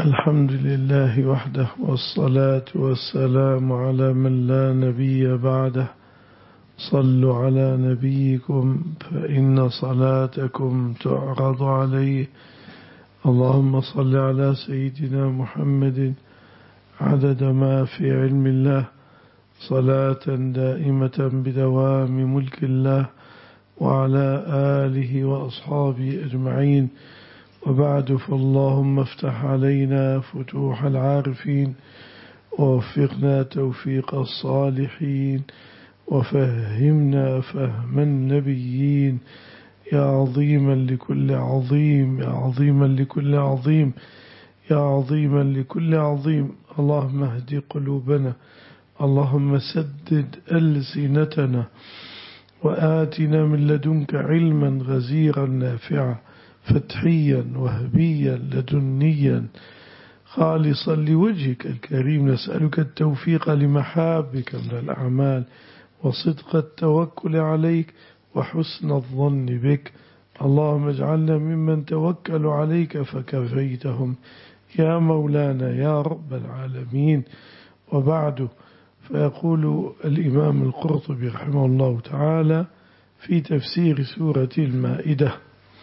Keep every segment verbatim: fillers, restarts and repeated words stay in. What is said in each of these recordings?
الحمد لله وحده، والصلاة والسلام على من لا نبي بعده. صلوا على نبيكم فإن صلاتكم تعرض عليه. اللهم صل على سيدنا محمد عدد ما في علم الله، صلاة دائمة بدوام ملك الله، وعلى آله وأصحابه أجمعين. وبعد، فاللهم افتح علينا فتوح العارفين، ووفقنا توفيق الصالحين، وفهمنا فهم النبيين، يا عظيما لكل عظيم، يا عظيما لكل عظيم، يا عظيما لكل عظيم. اللهم اهد قلوبنا، اللهم سدد ألسنتنا، وآتنا من لدنك علما غزيرا نافعا، فتحيا وهبيا لدنيا خالصا لوجهك الكريم. نسألك التوفيق لمحابك من الأعمال، وصدق التوكل عليك، وحسن الظن بك. اللهم اجعلنا ممن توكلوا عليك فكفيتهم يا مولانا يا رب العالمين. وبعد، فيقول الإمام القرطبي رحمه الله تعالى في تفسير سورة المائدة: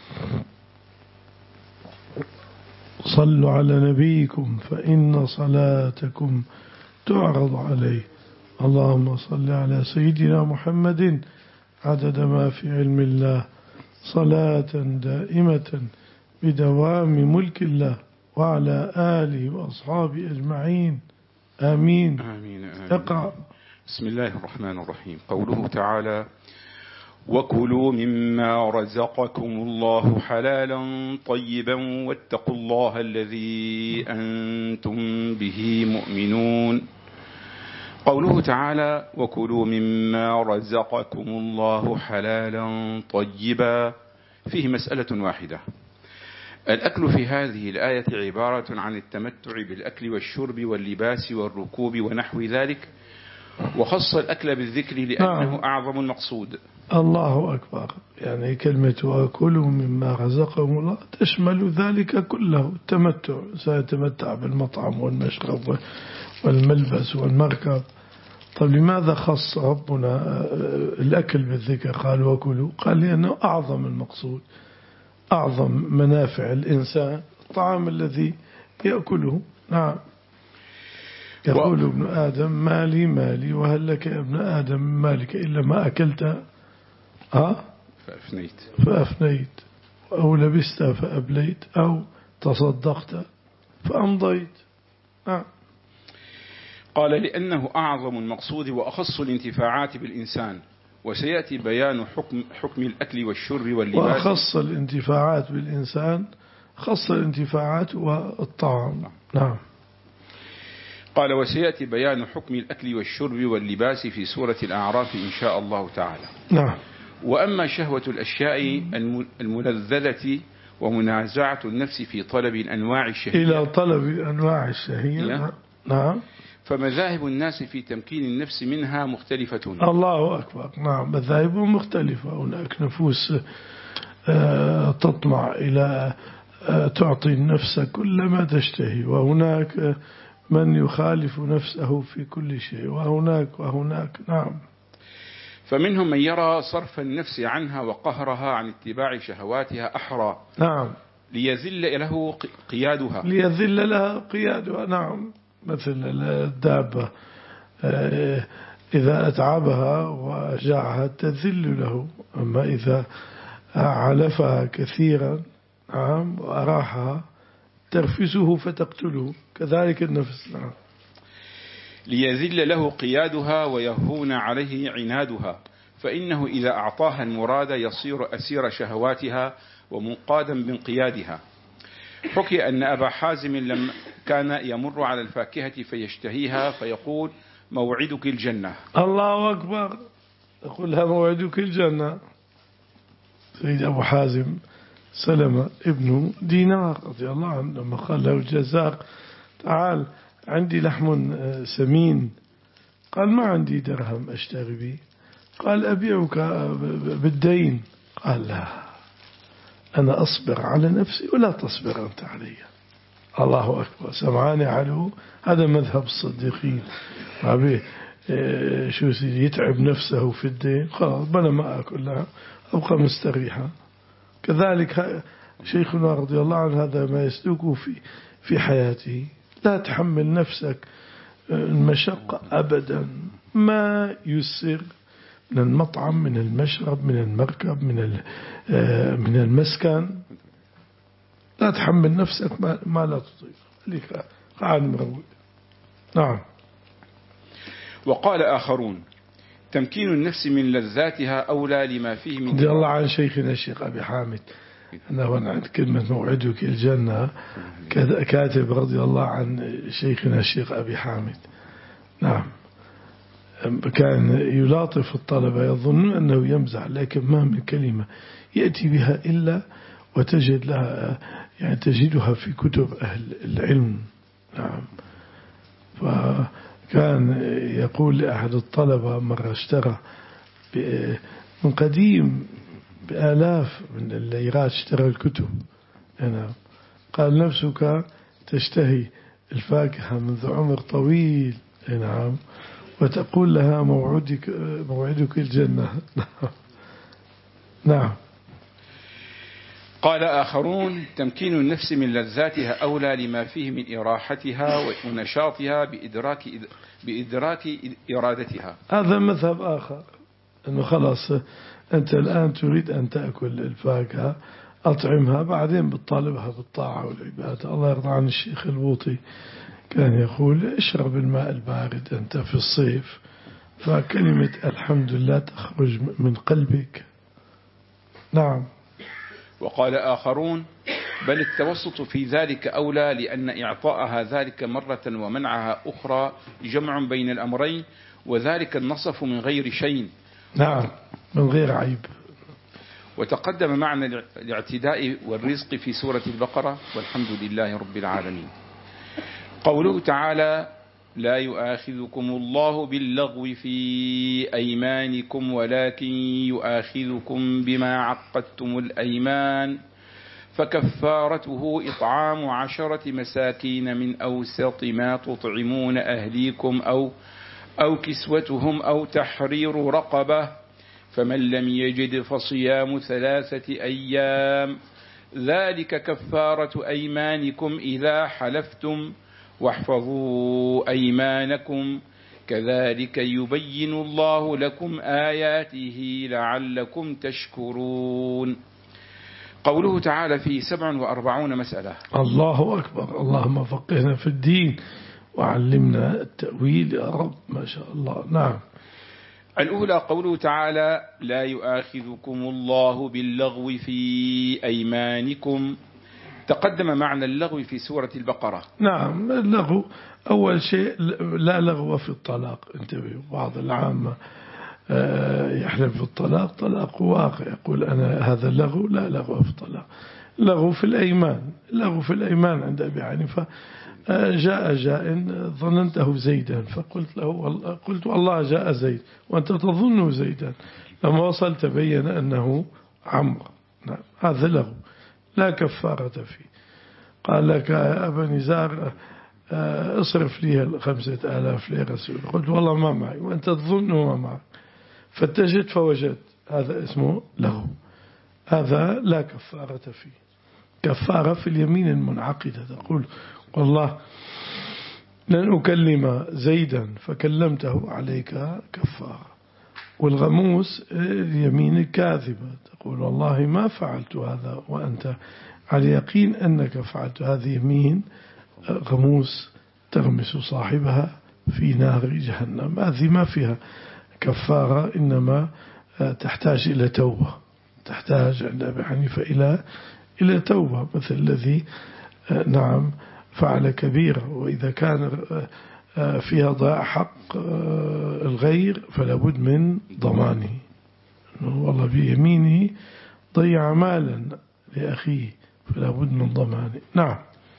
صلوا على نبيكم فإن صلاتكم تعرض عليه. اللهم صل على سيدنا محمد عدد ما في علم الله، صلاة دائمة بدوام ملك الله، وعلى آله وأصحابه أجمعين. آمين. آمين, آمين. اقرأ. بسم الله الرحمن الرحيم. قوله تعالى: وكلوا مما رزقكم الله حلالا طيبا واتقوا الله الذي أنتم به مؤمنون. قوله تعالى: وكلوا مما رزقكم الله حلالا طيبا، فيه مسألة واحدة. الأكل في هذه الآية عبارة عن التمتع بالأكل والشرب واللباس والركوب ونحو ذلك، وخص الأكل بالذكر لأنه نعم. أعظم المقصود. الله أكبر. يعني كلمة وكلوا مما رزقهم الله تشمل ذلك كله، التمتع، سيتمتع بالمطعم والمشرب والملبس والمركب. طيب لماذا خص ربنا الأكل بالذكر؟ قال وكلوا، قال لأنه أعظم المقصود، أعظم منافع الإنسان الطعام الذي يأكله. نعم. يقول ابن آدم مالي مالي، وهل لك يا ابن آدم مالك إلا ما أكلت ها فأفنيت فأفنيت أو لبست فأبليت أو تصدقت فأمضيت. آه. قال لأنه أعظم المقصود وأخص الانتفاعات بالإنسان، وسيأتي بيان حكم, حكم الأكل والشرب واللباس. وأخص الانتفاعات بالإنسان، خص الانتفاعات والطعام. نعم. قال وسيأتي بيان حكم الأكل والشرب واللباس في سورة الأعراف إن شاء الله تعالى. نعم. وأما شهوة الأشياء الملذذة ومنازعة النفس في طلب الأنواع الشهية إلى طلب الأنواع الشهية، نعم، فمذاهب الناس في تمكين النفس منها مختلفة. الله أكبر. نعم، مذاهب مختلفة. هناك نفوس تطمع إلى تعطي النفس كل ما تشتهي، وهناك من يخالف نفسه في كل شيء، وهناك وهناك. نعم. فمنهم من يرى صرف النفس عنها وقهرها عن اتباع شهواتها أحرى، نعم، ليذل له قيادها ليذل لها قيادها. نعم. مثل الدابة إذا أتعبها وأجاعها تذل له، أما إذا علفها كثيرا نعم وأراحها ترفسه فتقتله، كذلك النفس. نعم. ليذل له قيادها ويهون عليه عنادها، فإنه إذا أعطاها المراد يصير أسير شهواتها ومنقادا بانقيادها. حكي أن أبا حازم لما كان يمر على الفاكهة فيشتهيها فيقول موعدك الجنة. الله أكبر. يقول لها موعدك الجنة. سيد أبو حازم سلمة ابن دينار رضي الله عنه لما قال له الجزار تعال عندي لحم سمين، قال ما عندي درهم أشتري به، قال أبيعك بالدين، قال لا، أنا أصبر على نفسي ولا تصبر أنت علي. الله أكبر سمعان علو، هذا مذهب الصديقين. عبيه شو سيدي يتعب نفسه في الدين، خلاص بنا ما أكل لها أبقى مستريحا. كذلك شيخنا رضي الله عنه هذا ما يسلكه في في حياته، لا تحمل نفسك المشقة أبدا، ما يسر من المطعم من المشرب من المركب من من المسكن، لا تحمل نفسك ما, ما لا تطيق، خليك قاعد مروق. نعم. وقال آخرون تمكين النفس من لذاتها أولى لما فيه من رضي الله عن شيخنا الشيخ أبي حامد أنا عند كلمة موعدك الجنة كاتب رضي الله عن شيخنا الشيخ أبي حامد. نعم. كان يلاطف الطلبة يظن أنه يمزح، لكن ما من كلمة يأتي بها إلا وتجد لها يعني تجدها في كتب أهل العلم. نعم. فكان يقول لأحد الطلبة مرة اشترى من قديم بآلاف من الليرات اشترى الكتب. نعم. قال نفسك تشتهي الفاكهة منذ عمر طويل. نعم. وتقول لها موعدك موعدك الجنة. نعم. قال آخرون تمكين النفس من لذاتها أولى لما فيه من إراحتها ونشاطها بإدراك بإدراك إرادتها. هذا مذهب آخر، أنه خلاص أنت الآن تريد أن تأكل الفاكهة أطعمها، بعدين بتطالبها بالطاعة والعبادة. الله يرضى عن الشيخ البوطي كان يقول اشرب الماء البارد أنت في الصيف، فكلمة الحمد لله تخرج من قلبك. نعم. وقال آخرون بل التوسط في ذلك أولى، لأن إعطاءها ذلك مرة ومنعها أخرى جمع بين الأمرين، وذلك النصف من غير شيء. نعم من غير عيب. وتقدم معنى الاعتداء والرزق في سورة البقرة، والحمد لله رب العالمين. قوله تعالى لا يؤاخذكم الله باللغو في أيمانكم ولكن يؤاخذكم بما عقدتم الأيمان، فكفارته إطعام عشرة مساكين من أوسط ما تطعمون أهليكم أو أو كسوتهم أو تحرير رقبة، فمن لم يجد فصيام ثلاثة أيام ذلك كفارة أيمانكم إذا حلفتم واحفظوا أيمانكم كذلك يبين الله لكم آياته لعلكم تشكرون. قوله تعالى في سبع وأربعون مسألة. الله أكبر. اللهم فقهنا في الدين وعلمنا التأويل يا رب. ما شاء الله. نعم. الأولى قوله تعالى لا يؤاخذكم الله باللغو في أيمانكم. تقدم معنى اللغو في سورة البقرة. نعم. اللغو أول شيء لا لغو في الطلاق. انتبهوا، بعض العامة يحلف في الطلاق طلاق واقع، يقول أنا هذا اللغو، لا لغو في الطلاق. لغو في الأيمان. لغو في الأيمان عند أبي حنيفة جاء جاء ظننته زيدا فقلت له قلت والله جاء زيد وأنت تظنه زيدا، لما وصل تبين أنه عمرو. نعم. هذا لغو لا كفارة فيه. قال لك يا أبا نزار اصرف لي الخمسة آلاف لرسول، قلت والله ما معي وأنت تظنه ما معي، فتجد فوجدت، هذا اسمه لغو، هذا لا كفارة فيه. كفارة في اليمين المنعقدة، تقول والله لن أكلم زيدا فكلمته عليك كفارة. والغموس اليمين الكاذبة، تقول والله ما فعلت هذا وأنت على يقين أنك فعلت، هذه يمين غموس تغمس صاحبها في نار جهنم، هذه ما فيها كفارة، إنما تحتاج إلى توبة، تحتاج عند أبي حنيفة إلى إلى توبة، مثل الذي نعم فعل كبيرة، وإذا كان فيها ضياع حق الغير فلا بد من ضمانه، والله بيمينه ضيع مالا لأخيه فلا بد من ضمانه. نعم.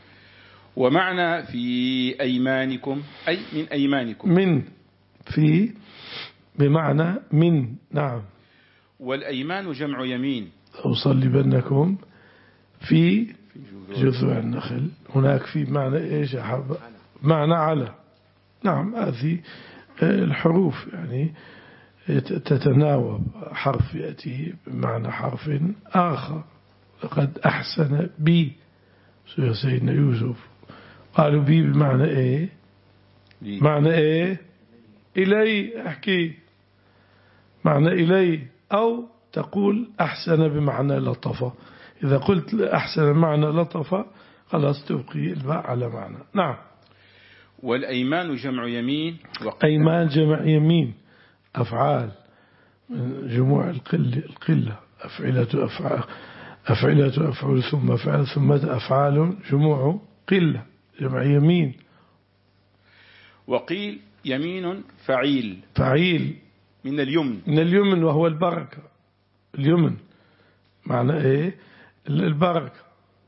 ومعنى في أيمانكم أي من أيمانكم، من في بمعنى من. نعم. والأيمان جمع يمين. أصلبنكم في جذوع النخل. هناك في معنى إيش يا حبا؟ معنى على. نعم هذه الحروف يعني تتناوب، حرف يأتي بمعنى حرف آخر. لقد أحسن بي سيدنا يوسف، قالوا بي بمعنى إيه؟ معنى إيه؟ إلي. أحكي معنى إلي، أو تقول أحسن بمعنى لطفة. إذا قلت أحسن بمعنى لطفة خلاص تبقي الباء على معنى. نعم. والأيمان جمع يمين. أيمان جمع يمين، أفعال من جموع القلة, القلة. أفعلة أفعال أفعلة أفعل ثم فعل ثم أفعال جموع قلة، جمع يمين. وقيل يمين فعيل. فعيل من اليمن. من اليمن وهو البركة. اليمن معنى إيه؟ البركة.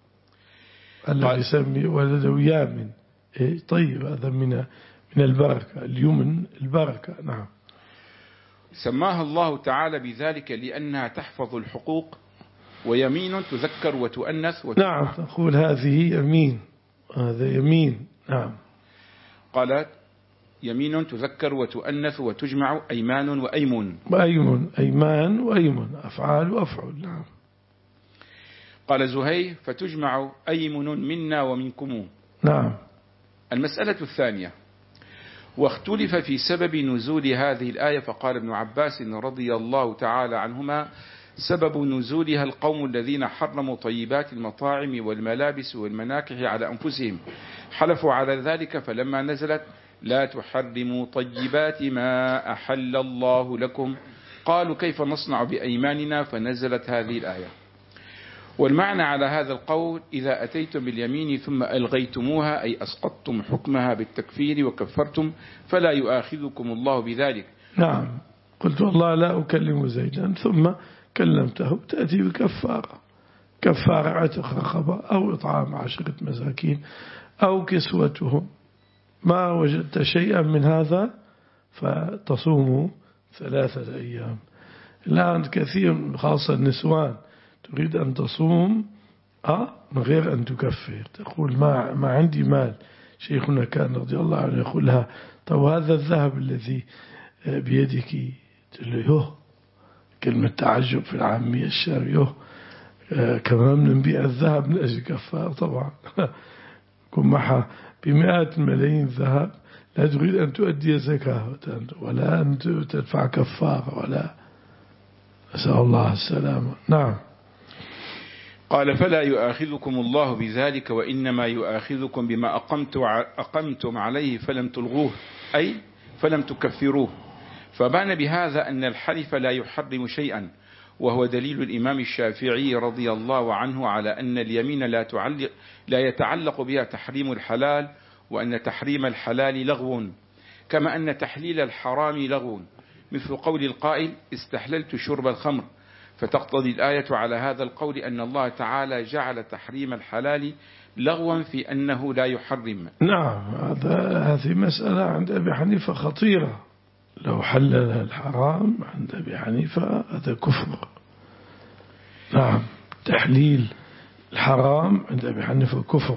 الذي يسمي ولده يامن. إيه؟ طيب هذا من من البركة. اليمن البركة. نعم. سماها الله تعالى بذلك لأنها تحفظ الحقوق، ويمين تذكر وتؤنث وتجمع. نعم تقول هذه يمين، هذا يمين. نعم. قالت يمين تذكر وتؤنث وتجمع أيمان وأيمن. وأيمن، أيمان وأيمن، أفعال وأفعل. نعم. قال زهير فتجمع أيمن منا ومنكم. نعم. المسألة الثانية، واختلف في سبب نزول هذه الآية، فقال ابن عباس رضي الله تعالى عنهما سبب نزولها القوم الذين حرموا طيبات المطاعم والملابس والمناكح على أنفسهم، حلفوا على ذلك، فلما نزلت لا تحرموا طيبات ما أحل الله لكم قالوا كيف نصنع بأيماننا، فنزلت هذه الآية. والمعنى على هذا القول إذا أتيتم باليمين ثم ألغيتموها أي أسقطتم حكمها بالتكفير وكفرتم فلا يؤاخذكم الله بذلك. نعم. قلت والله لا أكلم زيدا ثم كلمته، تأتي بكفارة، كفارة عتق رقبة أو إطعام عشرة مساكين أو كسوتهم. ما وجدت شيئا من هذا فتصوموا ثلاثة أيام. الآن كثير خاصة النسوان تريد أن تصوم آه من غير أن تكفر، تقول ما ما عندي مال. شيخنا كان رضي الله عنه يقول لها طب هذا الذهب الذي بيدك، تقول له يوه، كلمة تعجب في العامية الشعر، يوه آه كمان نبيع الذهب من أجل كفار. طبعا كن معها بمئات الملايين ذهب لا تريد أن تؤدي زكاة ولا أن تدفع كفارة ولا، نسأل الله السلامة. نعم. قال فلا يؤاخذكم الله بذلك وإنما يؤاخذكم بما أقمتم عليه فلم تلغوه أي فلم تكفروه. فبان بهذا أن الحلف لا يحرم شيئا، وهو دليل الإمام الشافعي رضي الله عنه على أن اليمين لا, تعلق لا يتعلق بها تحريم الحلال، وأن تحريم الحلال لغو، كما أن تحليل الحرام لغو، مثل قول القائل استحللت شرب الخمر، فتقتضي الآية على هذا القول أن الله تعالى جعل تحريم الحلال لغوا في أنه لا يحرم. نعم. هذا هذه مسألة عند أبي حنيفة خطيرة. لو حلل الحرام عند أبي حنيفة هذا كفر. نعم. تحليل الحرام عند أبي حنيفة كفر،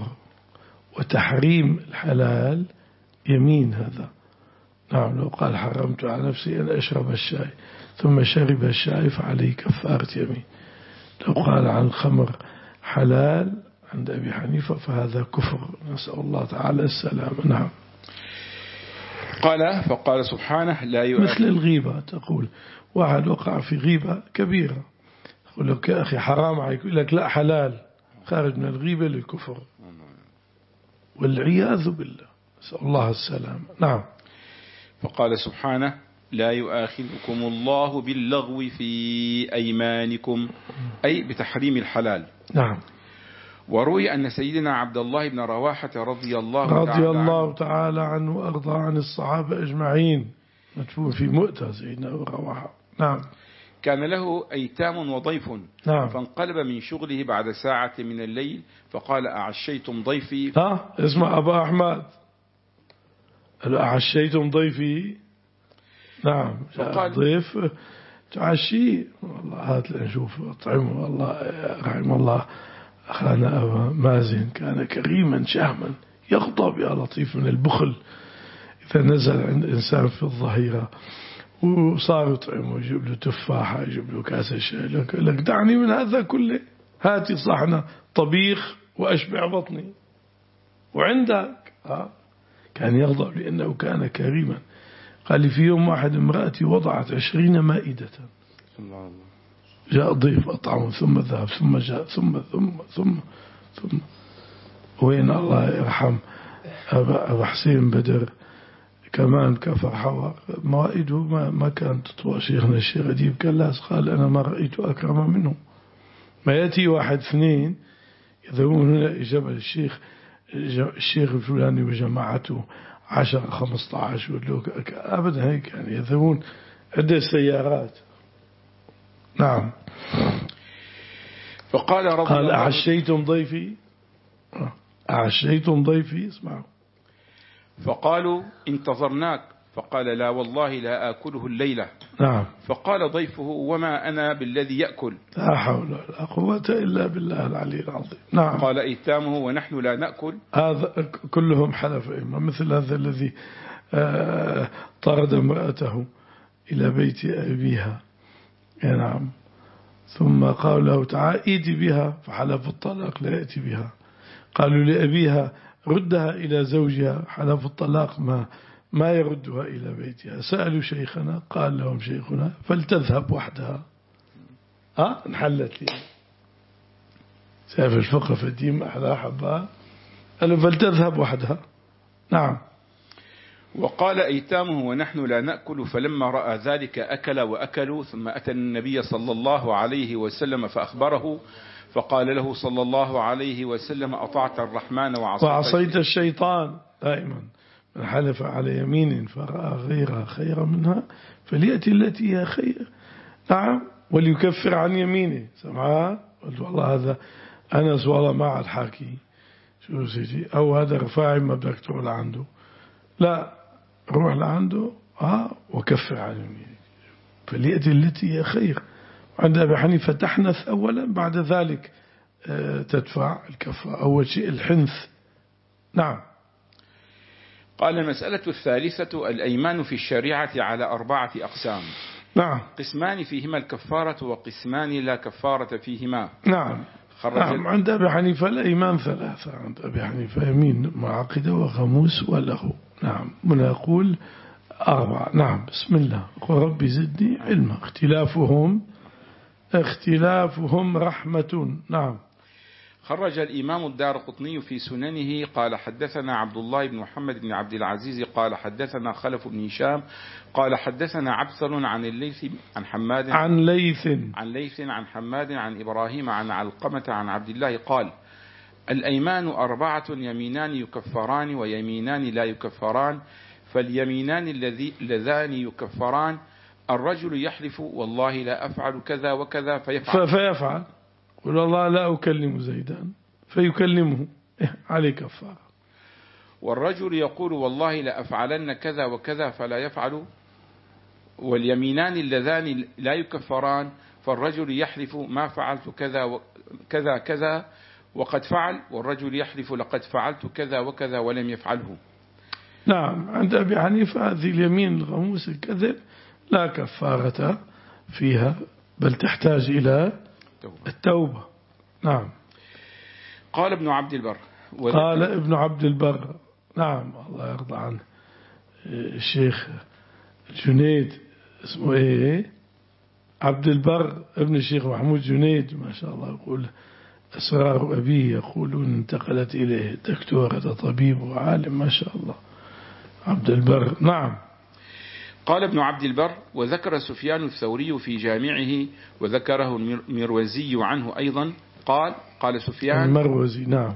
وتحريم الحلال يمين. هذا نعم. لو قال حرمت على نفسي أن أشرب الشاي ثم شرب الشاي فعليه كفارة يمين. لو قال عن الخمر حلال عند أبي حنيفة فهذا كفر، نسأل الله تعالى السلامة. نعم. قال فقال سبحانه لا يؤاخذ. مثل الغيبة، تقول واحد وقع في غيبة كبيرة، يقول لك يا أخي حرام عليك، يقول لك لا حلال، خارج من الغيبة للكفر والعياذ بالله، نسأل الله السلامة. نعم. فقال سبحانه لا يؤاخذكم الله باللغو في أيمانكم أي بتحريم الحلال. نعم. وروي أن سيدنا عبد الله بن رواحة رضي الله رضي تعالى الله عنه تعالى عنه وأرضى عن الصحابة أجمعين، مدفون في مؤتة سيدنا رواحة. نعم. كان له أيتام وضيف. نعم. فانقلب من شغله بعد ساعة من الليل فقال أعشيتم ضيفي. ها اسمع أبا أحمد، أعشيتم ضيفي. نعم. فقال ضيف تعشي والله هات لنشوف أطعمه، والله رحم الله أخانا أبا مازن كان كريما شهما يغضب يا لطيف من البخل إذا نزل عند إنسان في الظهيرة وصار يطعمه ويجيب له تفاحة يجيب له كاس شاي لك دعني من هذا كله، هاتي صحنة طبيخ وأشبع بطني وعندك. ها كان يغضب لأنه كان كريما. قال لي في يوم واحد امرأتي وضعت عشرين مائدة، جاء ضيف أطعم ثم ذهب ثم جاء ثم ثم ثم ثم وين الله يرحم أبا, أبا حسين بدر كمان كفر حوار موائده ما, ما كانت تطوى. شيخنا الشيخ أديب كلاس قال أنا ما رأيت أكرم منه. ما يأتي واحد اثنين يذهبون هنا جبل الشيخ الشيخ الفلاني وجماعته عشرة خمسة عشر أبدا هيك يعني يذهبون عدة سيارات. نعم. فقال رضي قال الله أعشيتم ضيفي أعشيتم ضيفي اسمعوا. فقالوا انتظرناك، فقال لا والله لا آكله الليلة. نعم. فقال ضيفه وما أنا بالذي يأكل. لا حول ولا قوة إلا بالله العلي العظيم. نعم. قال ايتامه ونحن لا نأكل. هذا كلهم حلف إما مثل هذا الذي طرد امرأته إلى بيت أبيها. نعم. ثم قال له تعال ائتي بها، فحلف الطلاق لا يأتي بها. قالوا لأبيها ردها إلى زوجها، حلف الطلاق ما ما يردها إلى بيتها. سألوا شيخنا قال لهم شيخنا فلتذهب وحدها. ها انحلت لي سيف الفقه في الدين أحلى حبها. قالوا فلتذهب وحدها. نعم. وقال أيتامه ونحن لا نأكل، فلما رأى ذلك أكل وأكلوا. ثم أتى النبي صلى الله عليه وسلم فأخبره، فقال له صلى الله عليه وسلم أطعت الرحمن وعصيت, وعصيت الشيطان. دائما من حلف على يمين فرأى غيرها خيرا منها فليأتي التي هي خير. نعم. وليكفر عن يمينه. سمعها قلت والله هذا أنس والله مع الحاكي شو سيدي أو هذا رفاعي ما بدك تروح لعنده، لا روح لعنده آه وكفر عن يمينه فليأتي التي هي خير. عند أبي حنيفة تحنث أولا بعد ذلك تدفع الكفة. أول شيء الحنث. نعم. قال المسألة الثالثة الأيمان في الشريعة على أربعة أقسام. نعم. قسمان فيهما الكفارة وقسمان لا كفارة فيهما. نعم. نعم. عند أبي حنيفة الأيمان ثلاثة. عند أبي حنيفة يمين معقدة وغموس وله. نعم. من يقول أربعة. نعم. بسم الله وربي زدني علما. اختلافهم اختلافهم رحمة. نعم. خرج الإمام الدارقطني في سننه قال حدثنا عبد الله بن محمد بن عبد العزيز قال حدثنا خلف بن هشام قال حدثنا عبثر عن الليث عن حماد عن ليث عن ليث عن حماد عن إبراهيم عن علقمة عن عبد الله قال الأيمان أربعة يمينان يكفران ويمينان لا يكفران. فاليمينان اللذان يكفران الرجل يحلف والله لا أفعل كذا وكذا فيفعل فيفعل قل الله لا أكلم زيدا فيكلمه عليه كفارة. والرجل يقول والله لا أفعلن كذا وكذا فلا يفعل. واليمينان اللذان لا يكفران فالرجل يحلف ما فعلت كذا كذا كذا وقد فعل، والرجل يحلف لقد فعلت كذا وكذا ولم يفعله. نعم. عند أبي حنيفة هذه اليمين الغموس الكذب لا كفارة فيها بل تحتاج إلى التوبة. نعم. قال ابن عبد البر قال ابن عبد البر. نعم. الله يرضى عنه الشيخ جنيد اسمه ايه عبد البر ابن الشيخ محمود جنيد ما شاء الله يقول أسرار أبيه يقولون انتقلت إليه دكتور طبيب وعالم ما شاء الله عبد البر. نعم. قال ابن عبد البر وذكر سفيان الثوري في جامعه وذكره المروزي عنه أيضا قال قال سفيان المروزي. نعم.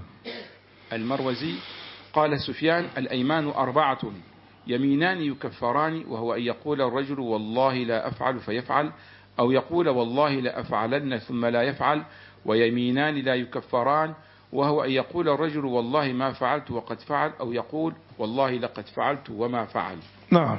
المروزي قال سفيان الأيمان أربعة يمينان يكفران وهو أن يقول الرجل والله لا أفعل فيفعل أو يقول والله لا أفعلن ثم لا يفعل. ويمينان لا يكفران وهو أن يقول الرجل والله ما فعلت وقد فعل أو يقول والله لقد فعلت وما فعل. نعم.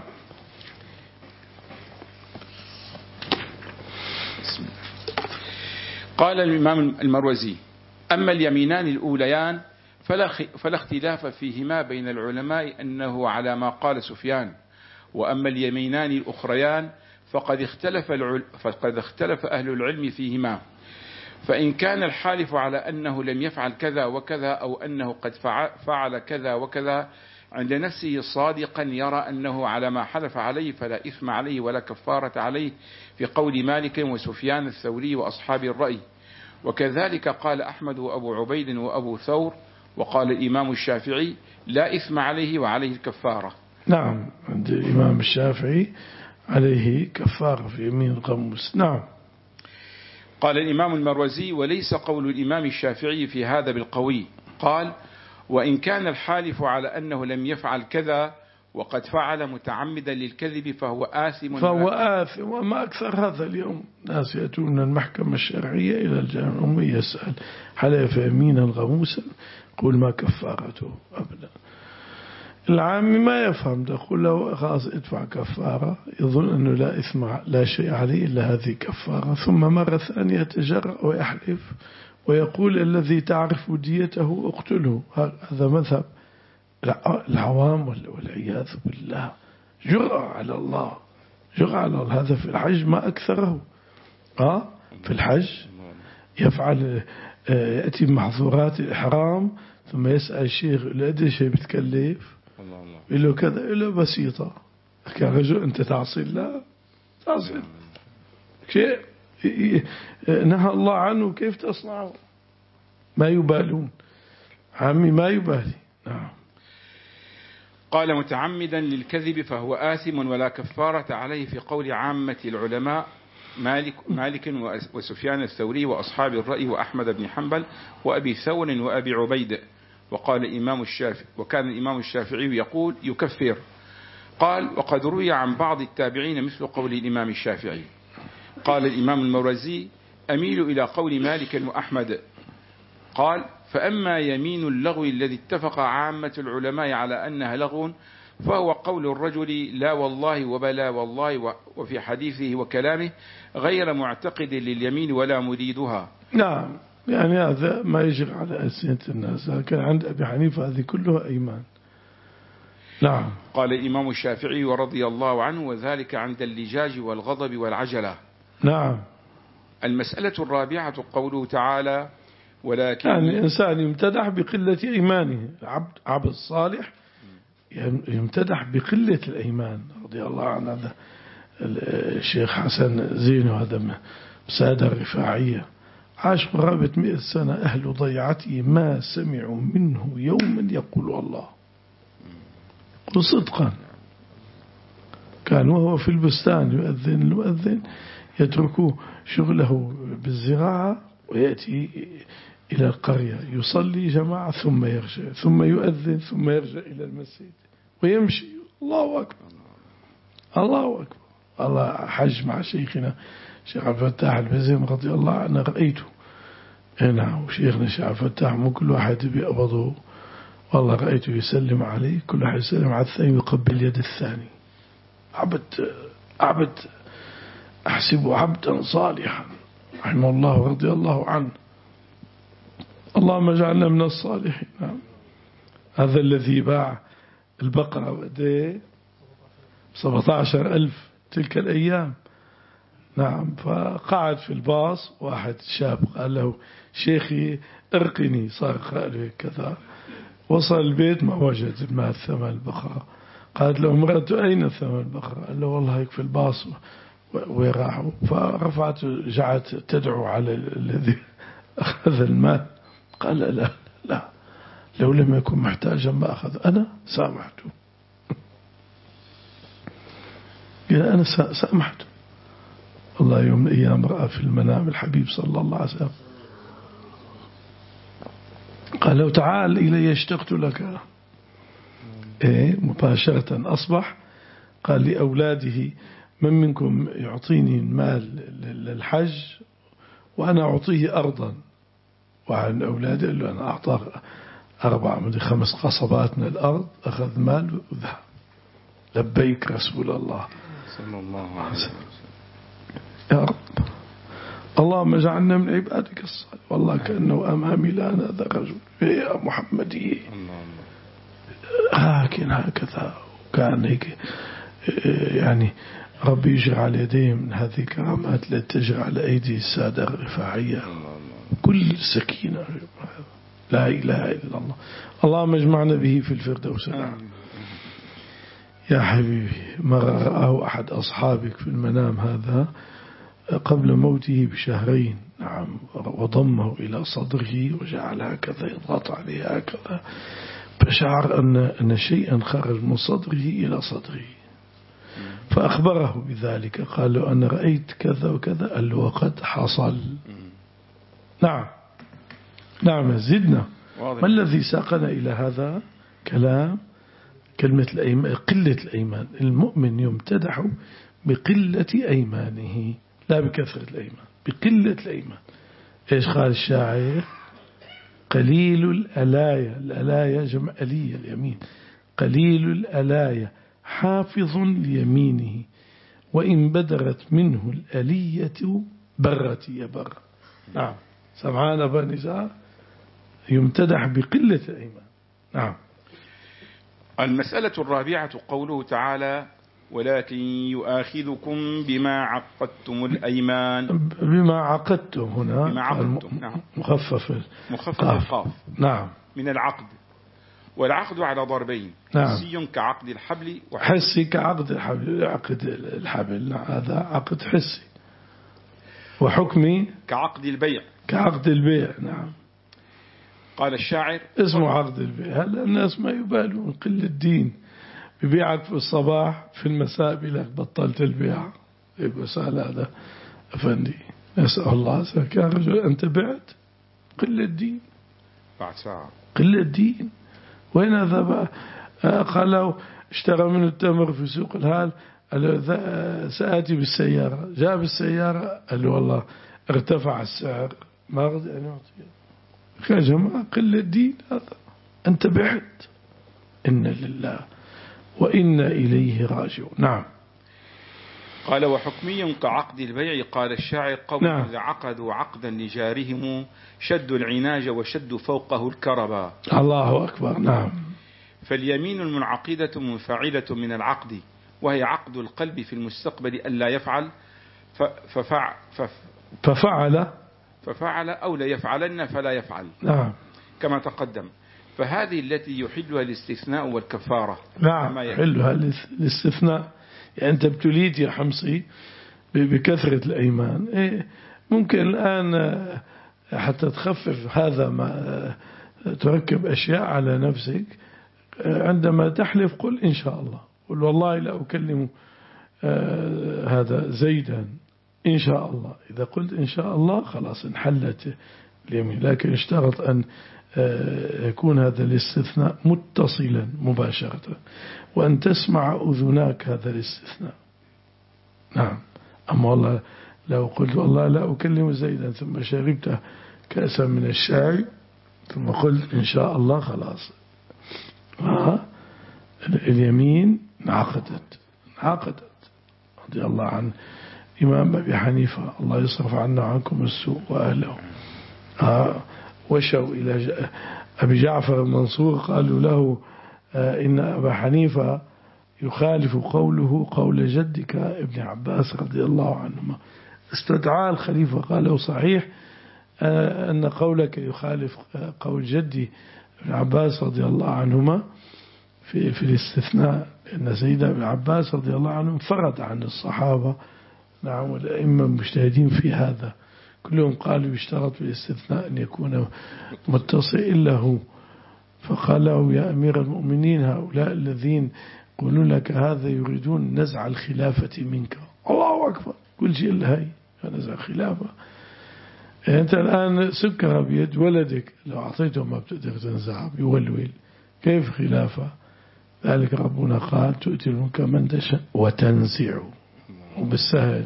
قال الإمام المروزي أما اليمينان الأوليان فلا, فلا اختلاف فيهما بين العلماء أنه على ما قال سفيان. وأما اليمينان الأخريان فقد اختلف, العل... فقد اختلف أهل العلم فيهما، فإن كان الحالف على أنه لم يفعل كذا وكذا أو أنه قد فعل كذا وكذا عند نفسه صادقا يرى أنه على ما حلف عليه فلا إثم عليه ولا كفارة عليه، في قول مالك وسفيان الثوري وأصحاب الرأي. وكذلك قال أحمد وأبو عبيد وأبو ثور، وقال الإمام الشافعي لا إثم عليه وعليه الكفارة. نعم، عند الإمام الشافعي عليه كفارة في يمين الغموس. نعم. قال الإمام المروزي وليس قول الإمام الشافعي في هذا بالقوي، قال وإن كان الحالف على أنه لم يفعل كذا وقد فعل متعمدا للكذب فهو آثم فهو آثم. وما أكثر هذا اليوم ناس يأتون المحكمة الشرعية إلى الجامع يسأل حلف يمينا غموسا قول ما كفارته أبدا. العام ما يفهم، تقول له خلاص ادفع كفارة، يظن أنه لا إثم لا شيء عليه إلا هذه كفارة، ثم مرة ثانية يتجرأ ويحلف ويقول الذي تعرف ديته اقتله. هذا مذهب العوام والعياذ بالله، جرأة على الله، جرأة على الله. هذا في الحج ما أكثره. آه في الحج يفعل يأتي بمحظورات الإحرام ثم يسأل الشيخ لأدري شيء بتكلف، يقول له كذا، يقول له بسيطة. كرجل أنت تعصي الله، تعصي شيء نهى الله عنه كيف تصنعه؟ ما يبالون، عمي ما يبالي. نعم. قال متعمدا للكذب فهو آثم ولا كفارة عليه، في قول عامة العلماء مالك, مالك وسفيان الثوري وأصحاب الرأي وأحمد بن حنبل وأبي ثور وأبي عبيد. وقال الإمام الشافعي وكان الإمام الشافعي يقول يكفر. قال وقد روي عن بعض التابعين مثل قول الإمام الشافعي. قال الإمام المروزي أميل إلى قول مالك وأحمد. قال فأما يمين اللغو الذي اتفق عامة العلماء على أنها لغو فهو قول الرجل لا والله وبلا والله، وفي حديثه وكلامه غير معتقد لليمين ولا مريدها. نعم، يعني هذا ما يجري على ألسنة الناس، لكن عند أبي حنيفة هذه كلها أيمان. نعم. قال الإمام الشافعي رضي الله عنه وذلك عند اللجاج والغضب والعجلة. نعم. المسألة الرابعة قوله تعالى ولكن يعني الإنسان يمتدح بقلة إيمانه. عبد عبد الصالح يمتدح بقلة الإيمان رضي الله عنه. هذا الشيخ حسن زينو هذا سادة الرفاعية عاش قرابة مئة سنة، أهل ضيعته ما سمعوا منه يوما يقول الله، يقول صدقا. كان وهو في البستان يؤذن المؤذن يترك شغله بالزراعة ويأتي إلى القرية يصلي جماعة ثم يرجع ثم يؤذن ثم يرجع إلى المسجد ويمشي. الله أكبر، الله أكبر. الله حج مع شيخنا شيخ عبد الفتاح البزيم رضي الله عنه، رأيته هنا وشيخنا شيخ عبد الفتاح مو كل واحد بيقبضه، والله رأيته يسلم عليه، كل واحد يسلم على الثاني ويقبل يد الثاني. عبد عبد أحسبه عبدا صالحا رحمه الله رضي الله عنه. اللهم اجعلنا من الصالحين. نعم. هذا الذي باع البقرة بقديه سبعة عشر ألف تلك الأيام. نعم. فقعد في الباص واحد شاب قال له شيخي ارقني، صار قال كذا. وصل البيت ما وجد المال ثمن البقرة. قالت له امرأته أين ثمن البقرة؟ قال له والله هيك في الباص وراحوا. فرفعت جعت تدعو على الذي أخذ المال. قال لا لا لو لم يكن محتاجا ما أخذ، أنا سامحته. قال أنا سامحته. الله يوم من الأيام رأى في المنام الحبيب صلى الله عليه وسلم قال له تعال إلي اشتقت لك. إيه مباشرة أصبح قال لأولاده من منكم يعطيني المال للحج وأنا أعطيه أرضا، وعن أولاده قال له أنا أعطاه أربع من خمس قصبات من الأرض، أخذ مال وذهب. لبيك رسول الله صلى الله عليه وسلم. يا رب اللهم اجعلنا من عبادك الصالح. والله كأنه أمامي الآن هذا الرجل يا محمدي هكذا هكذا وكان هيك يعني ربي يجري على يديه من هذه الكرامات لا تجري على أيدي السادة الرفاعية كل سكينة. لا إله إلا الله. اللهم اجمعنا به في الفردوس الأعلى. يا حبيبي مرة رآه أحد أصحابك في المنام هذا قبل موته بشهرين. نعم وضمه إلى صدره وجعل هكذا يضغط عليه هكذا فشعر أن أن شيئا خرج من صدره إلى صدره فأخبره بذلك. قال له أنا رأيت كذا وكذا. قال له وقد حصل. نعم نعم زدنا. ما الذي ساقنا إلى هذا كلام كلمة الأيمان قلة الأيمان. المؤمن يمتدح بقلة أيمانه لا بكثرة الأيمان. بقلة الأيمان. إيش قال الشاعر؟ قليل الألاية. الألاية جمع ألية اليمين. قليل الألاية حافظ ليمينه وإن بدرت منه الألية برت يبر. نعم سمعان أبا نزار يمتدح بقلة الأيمان. نعم. المسألة الرابعة قوله تعالى ولكن يؤاخذكم بما عقدتم الأيمان. بما عقدتم هنا بما عقدتم. نعم. مخفف مخفف القاف. نعم. من العقد. والعقد على ضربين. نعم. حسي كعقد الحبل حسي كعقد الحبل. عقد الحبل هذا عقد حسي. وحكمي كعقد البيع. كعقد البيع. نعم. قال الشاعر اسمه عقد البيع. هلا الناس ما يبالون قل الدين ببيعك في الصباح في المساء بلك بطلت البيع. يقول سأل هذا أفندي نسأل الله سألك يا رجل أنت بعت قل الدين بعد ساعة قل الدين. وين هذا بقى؟ قال له اشترى منه التمر في سوق الهال. قال له سآتي بالسيارة. جاء بالسيارة قال له والله ارتفع السعر ما رضي أن يعطيه. يا جماعة قل الدين هذا أنت بعت. إن لله وإن إليه راجعون. نعم. قال وحكمي كعقد البيع. قال الشاعر قوم نعم. إذا عقدوا عقدا لجارهم شدوا العناج وشدوا فوقه الكربا. الله أكبر. نعم. فاليمين المنعقدة منفعلة من العقد وهي عقد القلب في المستقبل ألا يفعل ففع فف ففعل ففعل أو لا يفعلن فلا يفعل. نعم. كما تقدم. فهذه التي يحلها الاستثناء والكفارة. نعم يحلها الاستثناء. يعني أنت ابتليت يا حمصي بكثرة الأيمان. إيه ممكن الآن حتى تخفف هذا ما تركب أشياء على نفسك. عندما تحلف قل إن شاء الله. قل والله لا أكلم هذا زيدا إن شاء الله. إذا قلت إن شاء الله خلاص انحلت اليمين. لكن اشترط أن يكون هذا الاستثناء متصلا مباشرة وأن تسمع أذناك هذا الاستثناء. نعم. أما والله لو قلت والله لا أكلم زيدا ثم شربت كأسا من الشاي ثم قلت إن شاء الله خلاص اليمين انعقدت انعقدت. رضي الله عن إمام أبي حنيفة الله يصرف عنا عنكم السوء وأهله. آه وشوا إلى أبي جعفر المنصور قالوا له آه إن أبا حنيفة يخالف قوله قول جدك ابن عباس رضي الله عنهما. استدعى الخليفة قال له صحيح آه أن قولك يخالف قول جدي ابن عباس رضي الله عنهما في, في الاستثناء لأن سيدنا ابن عباس رضي الله عنه فرد عن الصحابة. نعم. والأئمة مجتهدين في هذا كلهم قالوا يشترط في الاستثناء أن يكون متصل إلا هو. فقال له يا أمير المؤمنين هؤلاء الذين يقولون لك هذا يريدون نزع الخلافة منك. الله أكبر. كل شيء إلا هاي نزع الخلافة. أنت الآن سكر بيد ولدك لو أعطيته ما بتقدر تنزعه بيولول. كيف خلافة؟ ذلك ربنا قال تؤتي الملك من تشاء وتنزع وبالسهل.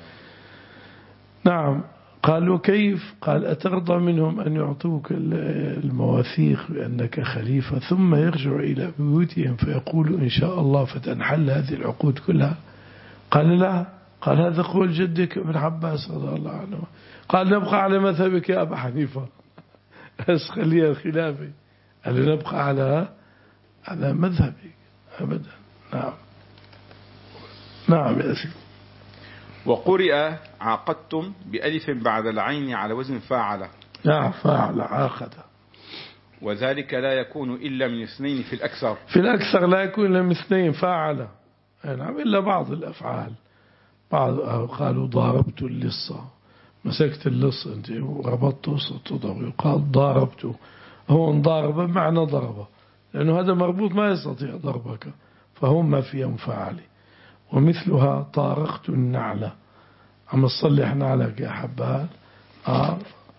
نعم. قالوا كيف؟ قال أترضى منهم أن يعطوك المواثيق بأنك خليفة ثم يرجع إلى بيوتهم فيقولوا إن شاء الله فتنحل هذه العقود كلها؟ قال لا قال هذا قول جدك ابن عباس رضي الله عنه. قال نبقى على مذهبك يا أبا حنيفة بس خليها خلافي. قال نبقى على على مذهبي أبدا. نعم نعم يا سيدي. وقرئ عاقدتم بألف بعد العين على وزن فاعل. نعم فاعل عاقد. وذلك لا يكون إلا من اثنين في الأكثر. في الأكثر لا يكون إلا من اثنين فاعل. نعم إلا بعض الأفعال. بعض قالوا ضاربت اللصة مسكت اللص أنت وربطته ستضرب يقال ضاربته. هو انضارب بمعنى ضربه لأنه هذا مربوط ما يستطيع ضربك فهم ما فيهم فاعلي. ومثلها طارقت النعلة عم تصلح نعلك يا حبال آه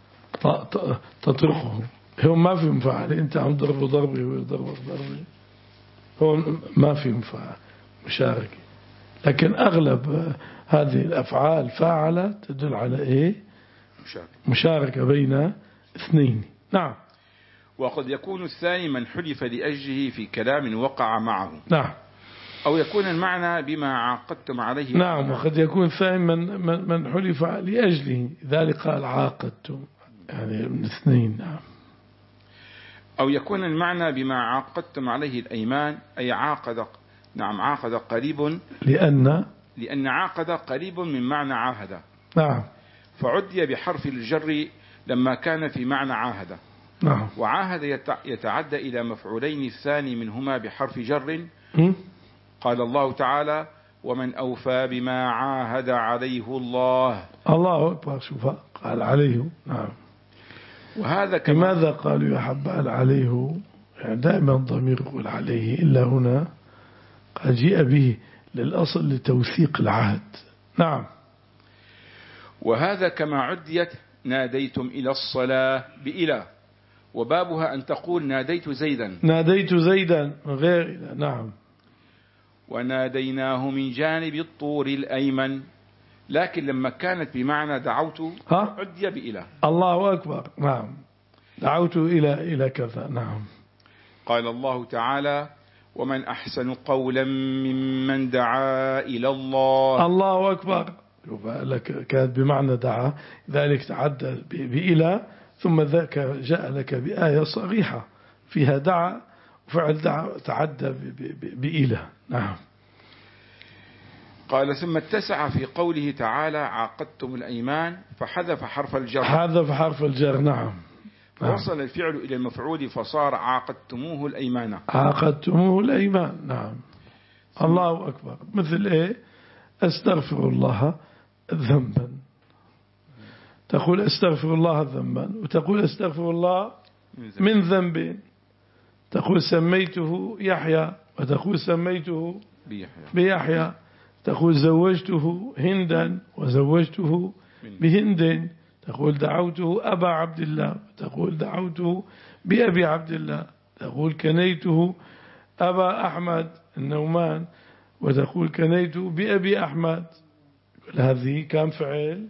تطرقه. هم ما فيهم فاعلي. أنت عم ضربه ضربه ويضربك ضربه هون ما فيهم فاعل مشاركة. لكن أغلب هذه الأفعال فاعلة تدل على إيه مشاركة بين اثنين. نعم. وقد يكون الثاني من حلف لأجله في كلام وقع معه. نعم. أو يكون المعنى بما عاقدتم عليه. نعم. وقد يكون الثاني من, من, من حلف لأجله ذلك قال عاقدتم يعني من اثنين. نعم. أو يكون المعنى بما عاقدتم عليه الأيمان أي عاقد. نعم عاقد قريب لأن لأن عاقد قريب من معنى عاهد. نعم. فعدي بحرف الجر لما كان في معنى عاهد. نعم. وعاهد يتعدى إلى مفعولين الثاني منهما بحرف جر. م? قال الله تعالى ومن أوفى بما عاهد عليه الله. الله أكبر. شوف قال عليه. نعم. وهذا كما لماذا قالوا يا حبال عليه يعني دائما ضمير يقول عليه إلا هنا قد جاء به للأصل لتوثيق العهد. نعم. وهذا كما عديت ناديتم إلى الصلاة بإله وبابها أن تقول ناديت زيدا ناديت زيدا غير إله. نعم. وناديناه من جانب الطور الأيمن لكن لما كانت بمعنى دعوت عدي بإله. الله أكبر. نعم. دعوت إلى إلى كذا. نعم. قال الله تعالى ومن أحسن قولا ممن دعا إلى الله. الله أكبر. لك كانت بمعنى دعا ذلك تعدى بإله ثم ذاك جاء لك بآية صريحة فيها دعا وفعل دعا تعدى بإله. نعم. قال ثم اتسع في قوله تعالى عاقدتم الأيمان فحذف حرف الجر. حذف حرف الجر. نعم. وصل الفعل إلى المفعول فصار عاقدتموه الأيمان. عاقدتموه الأيمان. نعم. الله أكبر. مثل إيه أستغفر الله ذنبا تقول أستغفر الله ذنبا وتقول أستغفر الله من ذنب. تقول سميته يحيى وتقول سميته بيحيى. تقول زوجته هندا وزوجته بهند. تقول دعوته أبا عبد الله تقول دعوته بأبي عبد الله. تقول كنيته أبا أحمد النومان وتقول كنيته بأبي أحمد. هذه كم فعل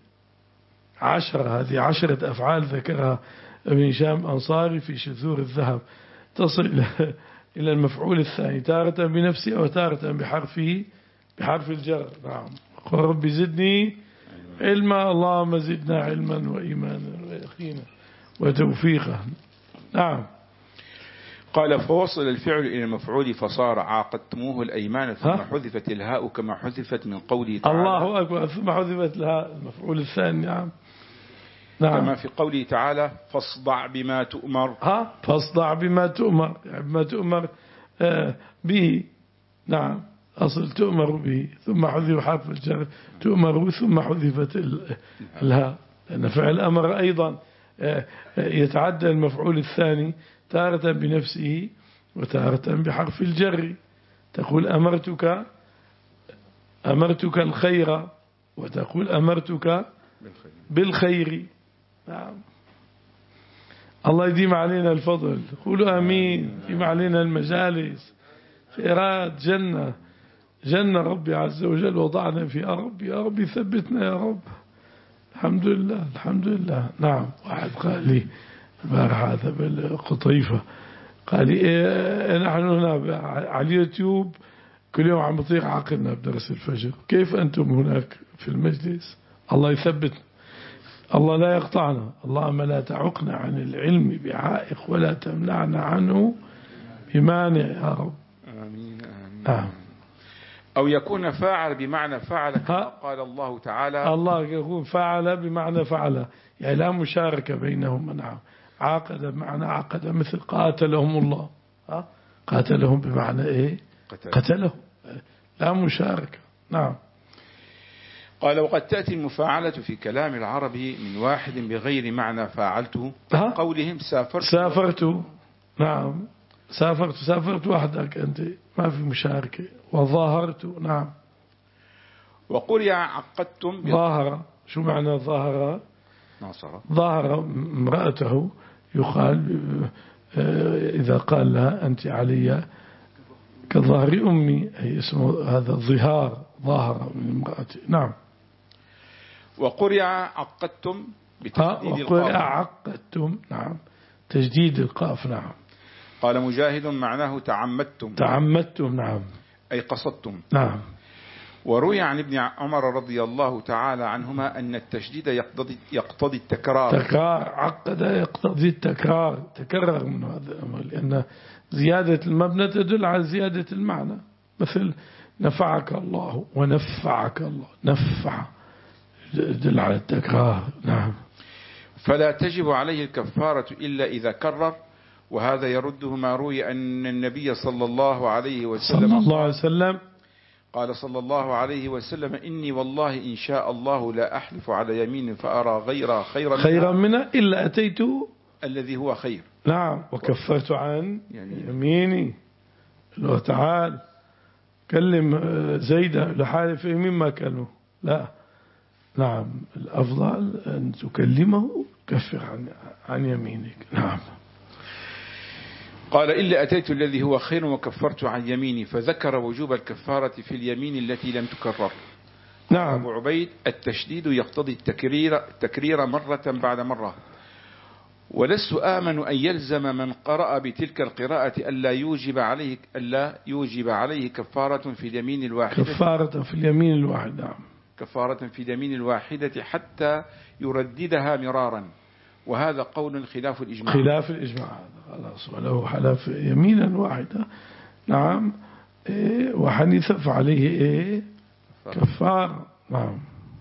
عشرة. هذه عشرة أفعال ذكرها ابن هشام أنصاري في شذور الذهب تصل إلى المفعول الثاني تارة بنفسه وتارة بحرفه بحرف الجر. نعم. قل رب زدني علما. اللهم زدنا علما وإيمانا ويقينا وتوفيقا. نعم. قال فوصل الفعل إلى المفعول فصار عاقدتموه الأيمان ثم حذفت الهاء كما حذفت من قوله تعالى. الله أكبر. ثم حذفت الهاء المفعول الثاني. نعم. نعم. كما في قوله تعالى فاصدع بما تؤمر. ها فاصدع بما تؤمر يعني بما تؤمر آه به. نعم. أصل تؤمر به ثم حذف حرف الجر تؤمر ثم حذفت الهاء لأن فعل أمر أيضا يتعدى المفعول الثاني تارة بنفسه وتارة بحرف الجر. تقول أمرتك أمرتك الخير وتقول أمرتك بالخير. نعم. الله يديم علينا الفضل. قولوا آمين. يديم علينا المجالس خيرات جنة جنة ربي عز وجل وضعنا في يا رب يا رب ثبتنا يا رب. الحمد لله الحمد لله. نعم. واحد قال لي البارح هذا بالقطيفة قال لي إيه نحن هنا على اليوتيوب كل يوم عم بطيق عقلنا بدرس الفجر كيف أنتم هناك في المجلس. الله يثبت، الله لا يقطعنا، اللهم لا تعقنا عن العلم بعائق ولا تمنعنا عنه بمانع يا رب. آمين آمين. آه. أو يكون فاعل بمعنى فعل كما قال الله تعالى. الله يقول فعل بمعنى فعل، يعني لا مشاركة بينهم. نعم. عاقد بمعنى عقد، مثل قاتلهم الله. ها؟ قاتلهم بمعنى إيه؟ قتل. قتلهم، لا مشاركة. نعم. قال وقد تأتي المفاعلة في كلام العرب من واحد بغير معنى فاعلته، قولهم سافرت سافرت. نعم، سافرت سافرت وحدك أنت، ما في مشاركة. وظاهرت. نعم. وقرئ عقدتم. ظاهر، شو معنى ظاهر؟ ناصر. ظاهر امرأته، يقال إذا قال لها أنت علي كظهر أمي، هي اسمه هذا الظهار، ظاهر من امرأته. نعم. وقرئ عقدتم بتجديد القاف. وقرئ عقدتم. نعم، تجديد القاف. نعم. قال مجاهد معناه تعمدتم. تعمدتم. نعم، أي قصدتم. نعم. وروي عن ابن عمر رضي الله تعالى عنهما أن التشديد يقتضي, يقتضي التكرار. تكرار، عقد يقتضي التكرار، تكرر من هذا الأمر، لأن زيادة المبنى تدل على زيادة المعنى. مثل نفعك الله ونفعك الله، نفع يدل على التكرار. نعم. فلا تجب عليه الكفارة إلا إذا كرر، وهذا يرده ما روي أن النبي صلى الله عليه وسلم صلى الله عليه وسلم قال صلى الله عليه وسلم إني والله إن شاء الله لا أحلف على يمين فأرى غير خيرا خيرا منها إلا أتيته الذي هو خير. نعم. وكفرت عن يميني. الله تعالى كلم زيدا لحالف يمين ما كانوا. لا. نعم، الأفضل أن تكلمه كفر عن, عن يمينك. نعم. قال إلا أتيت الذي هو خير وكفرت عن يميني، فذكر وجوب الكفارة في اليمين التي لم تكرر. نعم. أبو عبيد التشديد يقتضي التكرير, التكرير مرة بعد مرة، ولست آمن أن يلزم من قرأ بتلك القراءة ألا يوجب عليه, ألا يوجب عليه كفارة في اليمين الواحدة. كفارة في اليمين الواحدة. نعم. كفارة في اليمين الواحدة حتى يرددها مرارا، وهذا قول خلاف الإجماع. خلاف الإجماع هذا خلاص، وله حلف يمينا واحدة. نعم. إيه وحنث فعليه إيه كفار. نعم.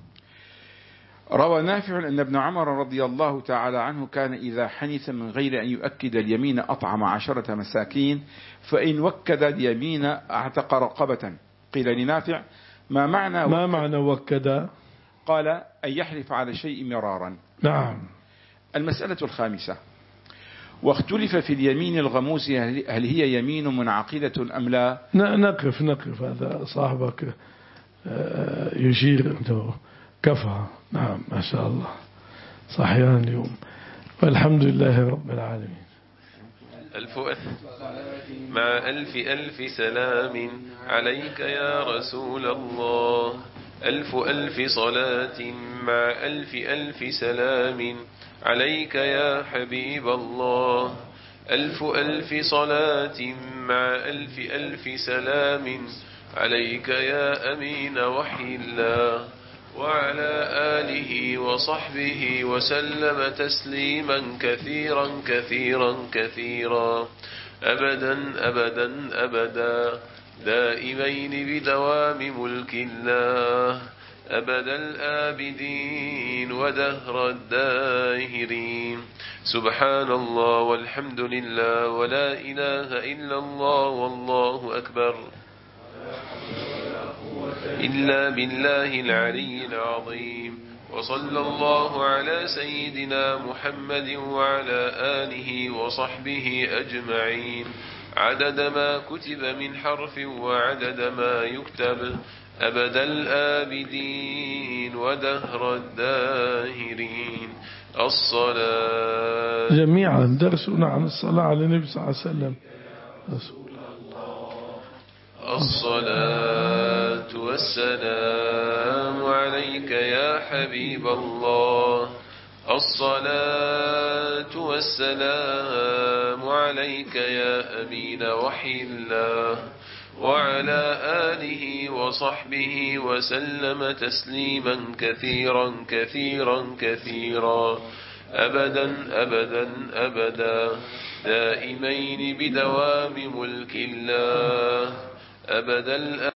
روى نافع أن ابن عمر رضي الله تعالى عنه كان إذا حنث من غير أن يؤكد اليمين أطعم عشرة مساكين، فإن وكد اليمين اعتق رقبة. قيل لنافع ما معنى ما معنى وكد؟ قال أن يحلف على شيء مرارا. نعم. المسألة الخامسة، واختلف في اليمين الغموس هل هي يمين منعقدة أم لا؟ نقف نقف هذا صاحبك يشير أنه كفى. نعم، ما شاء الله صحيان اليوم، والحمد لله رب العالمين. ألف ألف مع ألف ألف سلام عليك يا رسول الله، ألف ألف صلاة مع ألف ألف سلام عليك يا حبيب الله، ألف ألف صلاة مع ألف ألف سلام عليك يا أمين وحي الله، وعلى آله وصحبه وسلم تسليما كثيرا كثيرا كثيرا أبدا أبدا أبدا دائمين بدوام ملك الله، أبد الآبدين ودهر الداهرين. سبحان الله والحمد لله ولا إله إلا الله والله أكبر، إلا بالله العلي العظيم. وصلى الله على سيدنا محمد وعلى آله وصحبه أجمعين، عدد ما كتب من حرف وعدد ما يكتب، أبد الآبدين ودهر الداهرين. الصلاة جميعا درسنا عن الصلاة على النبي صلى الله عليه وسلم. الصلاة والسلام عليك يا حبيب الله، الصلاة والسلام عليك يا أمين وحي الله، وعلى آله وصحبه وسلم تسليما كثيرا كثيرا كثيرا أبدا أبدا أبدا دائمين بدوام ملك الله أبدا.